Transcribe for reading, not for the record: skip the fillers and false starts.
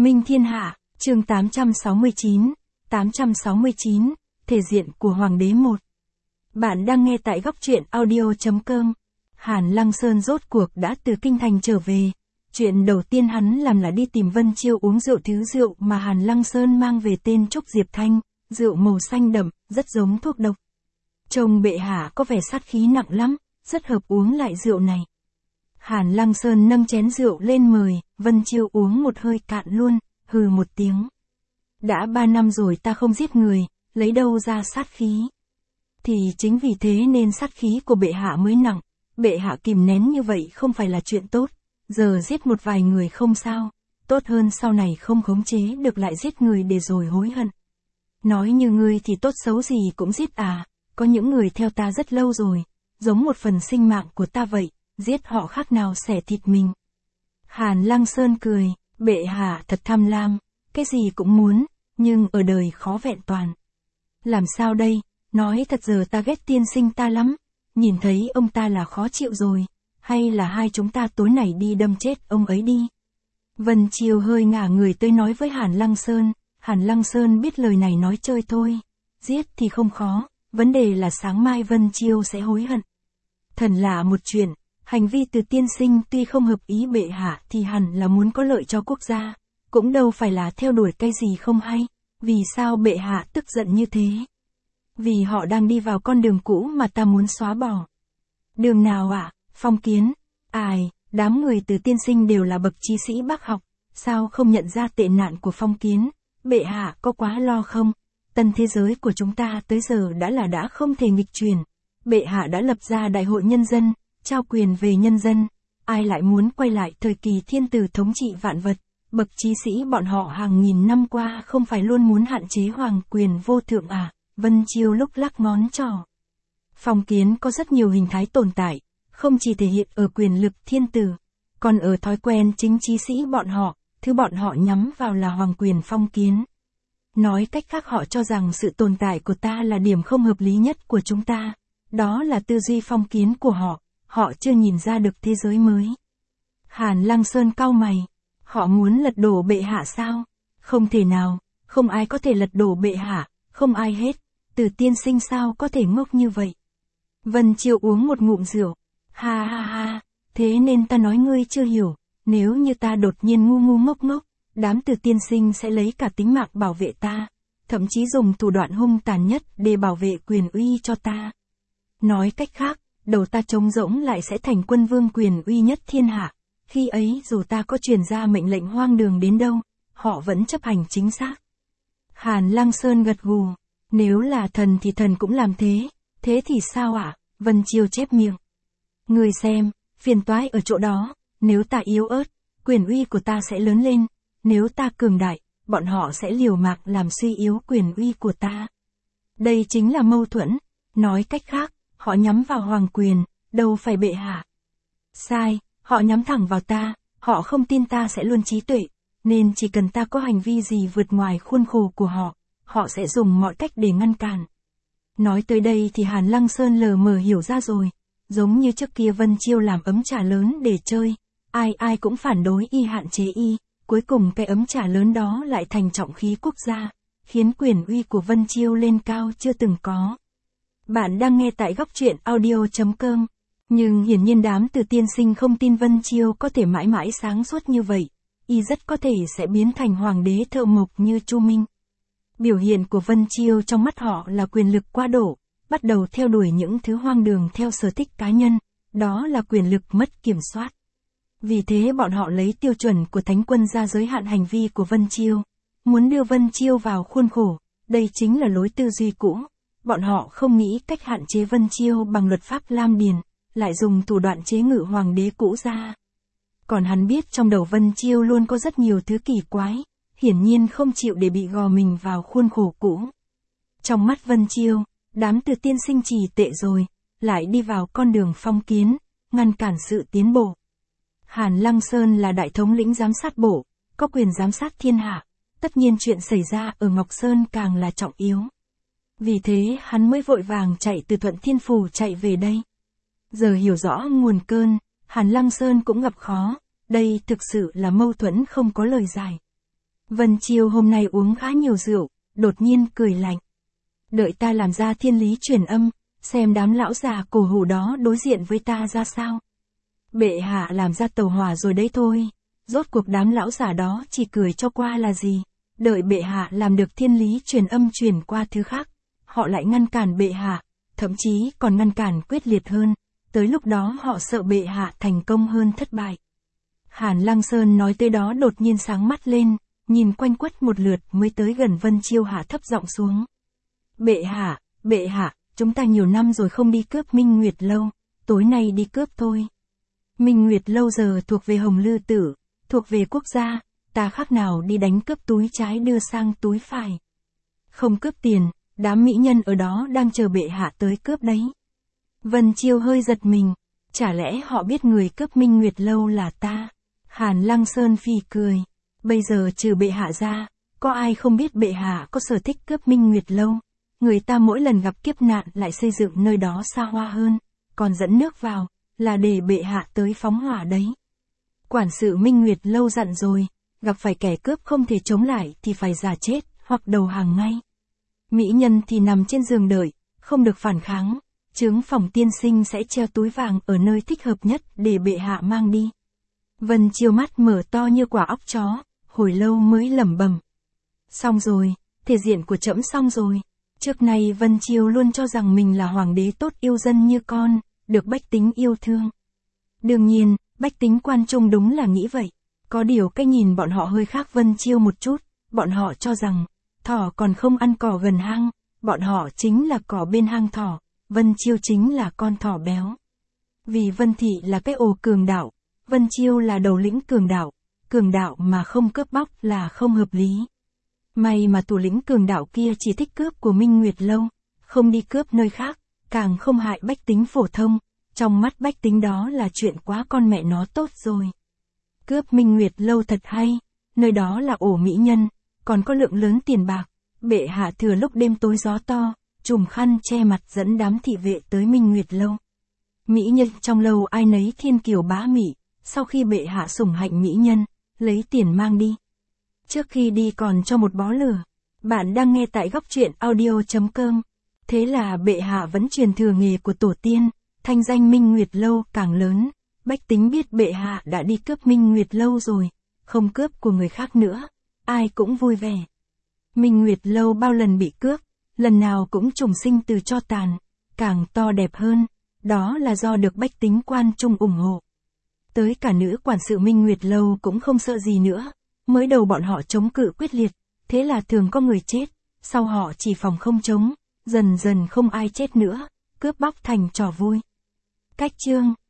Minh Thiên Hạ, chương 869, thể diện của Hoàng đế 1. Bạn đang nghe tại góc truyện audio.com. Hàn Lăng Sơn rốt cuộc đã từ kinh thành trở về. Chuyện đầu tiên hắn làm là đi tìm Vân Chiêu uống rượu, thứ rượu mà Hàn Lăng Sơn mang về tên Trúc Diệp Thanh, rượu màu xanh đậm, rất giống thuốc độc. Trông bệ hạ có vẻ sát khí nặng lắm, rất hợp uống lại rượu này. Hàn Lăng Sơn nâng chén rượu lên mời, Vân Chiêu uống một hơi cạn luôn, hừ một tiếng. Đã 3 năm rồi ta không giết người, lấy đâu ra sát khí. Thì chính vì thế nên sát khí của bệ hạ mới nặng, bệ hạ kìm nén như vậy không phải là chuyện tốt, giờ giết một vài người không sao, tốt hơn sau này không khống chế được lại giết người để rồi hối hận. Nói như ngươi thì tốt xấu gì cũng giết à, có những người theo ta rất lâu rồi, giống một phần sinh mạng của ta vậy, giết họ khác nào xẻ thịt mình. Hàn Lăng Sơn cười, bệ hạ thật tham lam, cái gì cũng muốn, nhưng ở đời khó vẹn toàn. Làm sao đây, nói thật giờ ta ghét tiên sinh ta lắm, nhìn thấy ông ta là khó chịu rồi, hay là hai chúng ta tối nay đi đâm chết ông ấy đi. Vân Chiêu hơi ngả người tới nói với Hàn Lăng Sơn biết lời này nói chơi thôi, giết thì không khó, vấn đề là sáng mai Vân Chiêu sẽ hối hận. Thần lạ một chuyện, hành vi từ tiên sinh tuy không hợp ý bệ hạ thì hẳn là muốn có lợi cho quốc gia, cũng đâu phải là theo đuổi cái gì không hay, vì sao bệ hạ tức giận như thế? Vì họ đang đi vào con đường cũ mà ta muốn xóa bỏ. Đường nào ạ? Phong Kiến. Ai, đám người từ tiên sinh đều là bậc trí sĩ bác học, sao không nhận ra tệ nạn của Phong Kiến? Bệ hạ có quá lo không? Tân thế giới của chúng ta tới giờ đã không thể nghịch chuyển. Bệ hạ đã lập ra đại hội nhân dân, trao quyền về nhân dân. Ai lại muốn quay lại thời kỳ thiên tử thống trị vạn vật? Bậc trí sĩ bọn họ hàng nghìn năm qua không phải luôn muốn hạn chế hoàng quyền vô thượng à? Vân Chiêu lúc lắc ngón trỏ. Phong kiến có rất nhiều hình thái tồn tại, không chỉ thể hiện ở quyền lực thiên tử, còn ở thói quen chính trí sĩ bọn họ, thứ bọn họ nhắm vào là hoàng quyền phong kiến. Nói cách khác họ cho rằng sự tồn tại của ta là điểm không hợp lý nhất của chúng ta. Đó là tư duy phong kiến của họ chưa nhìn ra được thế giới mới. Hàn Lăng Sơn cau mày, họ muốn lật đổ bệ hạ sao? Không thể nào, không ai có thể lật đổ bệ hạ, không ai hết, từ tiên sinh sao có thể ngốc như vậy? Vân Chiêu uống một ngụm rượu, ha ha ha, thế nên ta nói ngươi chưa hiểu, nếu như ta đột nhiên ngu ngốc, đám từ tiên sinh sẽ lấy cả tính mạng bảo vệ ta, thậm chí dùng thủ đoạn hung tàn nhất để bảo vệ quyền uy cho ta. Nói cách khác, đầu ta trống rỗng lại sẽ thành quân vương quyền uy nhất thiên hạ, khi ấy dù ta có truyền ra mệnh lệnh hoang đường đến đâu, họ vẫn chấp hành chính xác. Hàn Lăng Sơn gật gù, nếu là thần thì thần cũng làm thế thì sao ạ? Vân Chiêu chép miệng. Người xem, phiền toái ở chỗ đó, nếu ta yếu ớt, quyền uy của ta sẽ lớn lên, nếu ta cường đại, bọn họ sẽ liều mạng làm suy yếu quyền uy của ta. Đây chính là mâu thuẫn, nói cách khác, họ nhắm vào hoàng quyền, đâu phải bệ hạ. Sai, họ nhắm thẳng vào ta, họ không tin ta sẽ luôn trí tuệ, nên chỉ cần ta có hành vi gì vượt ngoài khuôn khổ của họ sẽ dùng mọi cách để ngăn cản. Nói tới đây thì Hàn Lăng Sơn lờ mờ hiểu ra rồi, giống như trước kia Vân Chiêu làm ấm trà lớn để chơi, ai cũng phản đối y, hạn chế y, cuối cùng cái ấm trà lớn đó lại thành trọng khí quốc gia, khiến quyền uy của Vân Chiêu lên cao chưa từng có. Bạn đang nghe tại góc truyện audio.com, nhưng hiển nhiên đám từ tiên sinh không tin Vân Chiêu có thể mãi mãi sáng suốt như vậy, y rất có thể sẽ biến thành hoàng đế thợ mộc như Chu Minh. Biểu hiện của Vân Chiêu trong mắt họ là quyền lực quá độ, bắt đầu theo đuổi những thứ hoang đường theo sở thích cá nhân, đó là quyền lực mất kiểm soát. Vì thế bọn họ lấy tiêu chuẩn của thánh quân ra giới hạn hành vi của Vân Chiêu, muốn đưa Vân Chiêu vào khuôn khổ, đây chính là lối tư duy cũ. Bọn họ không nghĩ cách hạn chế Vân Chiêu bằng luật pháp Lam Điền, lại dùng thủ đoạn chế ngự hoàng đế cũ ra. Còn hắn biết trong đầu Vân Chiêu luôn có rất nhiều thứ kỳ quái, hiển nhiên không chịu để bị gò mình vào khuôn khổ cũ. Trong mắt Vân Chiêu, đám từ tiên sinh trì tệ rồi, lại đi vào con đường phong kiến, ngăn cản sự tiến bộ. Hàn Lăng Sơn là đại thống lĩnh giám sát bộ, có quyền giám sát thiên hạ, tất nhiên chuyện xảy ra ở Ngọc Sơn càng là trọng yếu. Vì thế hắn mới vội vàng chạy từ Thuận Thiên Phủ chạy về đây. Giờ hiểu rõ nguồn cơn, Hàn Lăng Sơn cũng gặp khó, đây thực sự là mâu thuẫn không có lời giải. Vân Chiêu hôm nay uống khá nhiều rượu, đột nhiên cười lạnh. Đợi ta làm ra thiên lý truyền âm, xem đám lão già cổ hủ đó đối diện với ta ra sao. Bệ hạ làm ra tàu hỏa rồi đấy thôi, rốt cuộc đám lão già đó chỉ cười cho qua là gì, đợi bệ hạ làm được thiên lý truyền âm truyền qua thứ khác, họ lại ngăn cản bệ hạ, thậm chí còn ngăn cản quyết liệt hơn, tới lúc đó họ sợ bệ hạ thành công hơn thất bại. Hàn Lăng Sơn nói tới đó đột nhiên sáng mắt lên, nhìn quanh quất một lượt mới tới gần Vân Chiêu hạ thấp giọng xuống. Bệ hạ, chúng ta nhiều năm rồi không đi cướp Minh Nguyệt Lâu, tối nay đi cướp thôi. Minh Nguyệt Lâu giờ thuộc về Hồng Lư Tử, thuộc về quốc gia, ta khác nào đi đánh cướp túi trái đưa sang túi phải. Không cướp tiền, đám mỹ nhân ở đó đang chờ bệ hạ tới cướp đấy. Vân Chiêu hơi giật mình, chả lẽ họ biết người cướp Minh Nguyệt Lâu là ta? Hàn Lăng Sơn phì cười, bây giờ trừ bệ hạ ra, có ai không biết bệ hạ có sở thích cướp Minh Nguyệt Lâu? Người ta mỗi lần gặp kiếp nạn lại xây dựng nơi đó xa hoa hơn, còn dẫn nước vào, là để bệ hạ tới phóng hỏa đấy. Quản sự Minh Nguyệt Lâu dặn rồi, gặp phải kẻ cướp không thể chống lại thì phải giả chết, hoặc đầu hàng ngay. Mỹ nhân thì nằm trên giường đợi, không được phản kháng, chướng phòng tiên sinh sẽ treo túi vàng ở nơi thích hợp nhất để bệ hạ mang đi. Vân Chiêu mắt mở to như quả óc chó, hồi lâu mới lẩm bẩm. Xong rồi, thể diện của trẫm xong rồi. Trước nay Vân Chiêu luôn cho rằng mình là hoàng đế tốt yêu dân như con, được bách tính yêu thương. Đương nhiên, bách tính Quan Trung đúng là nghĩ vậy. Có điều cách nhìn bọn họ hơi khác Vân Chiêu một chút, bọn họ cho rằng, thỏ còn không ăn cỏ gần hang, bọn họ chính là cỏ bên hang thỏ, Vân Chiêu chính là con thỏ béo. Vì Vân Thị là cái ổ cường đạo, Vân Chiêu là đầu lĩnh cường đạo mà không cướp bóc là không hợp lý. May mà thủ lĩnh cường đạo kia chỉ thích cướp của Minh Nguyệt Lâu, không đi cướp nơi khác, càng không hại bách tính phổ thông, trong mắt bách tính đó là chuyện quá con mẹ nó tốt rồi. Cướp Minh Nguyệt Lâu thật hay, nơi đó là ổ mỹ nhân, còn có lượng lớn tiền bạc, bệ hạ thừa lúc đêm tối gió to, trùm khăn che mặt dẫn đám thị vệ tới Minh Nguyệt Lâu. Mỹ nhân trong lâu ai nấy thiên kiều bá mỹ, sau khi bệ hạ sủng hạnh mỹ nhân, lấy tiền mang đi. Trước khi đi còn cho một bó lửa. Bạn đang nghe tại góc truyện audio.com. Thế là bệ hạ vẫn truyền thừa nghề của tổ tiên, thanh danh Minh Nguyệt Lâu càng lớn, bách tính biết bệ hạ đã đi cướp Minh Nguyệt Lâu rồi, không cướp của người khác nữa, ai cũng vui vẻ. Minh Nguyệt Lâu bao lần bị cướp, lần nào cũng trùng sinh từ tro tàn, càng to đẹp hơn, đó là do được bách tính Quan Trung ủng hộ. Tới cả nữ quản sự Minh Nguyệt Lâu cũng không sợ gì nữa, mới đầu bọn họ chống cự quyết liệt, thế là thường có người chết, sau họ chỉ phòng không chống, dần dần không ai chết nữa, cướp bóc thành trò vui. Cách chương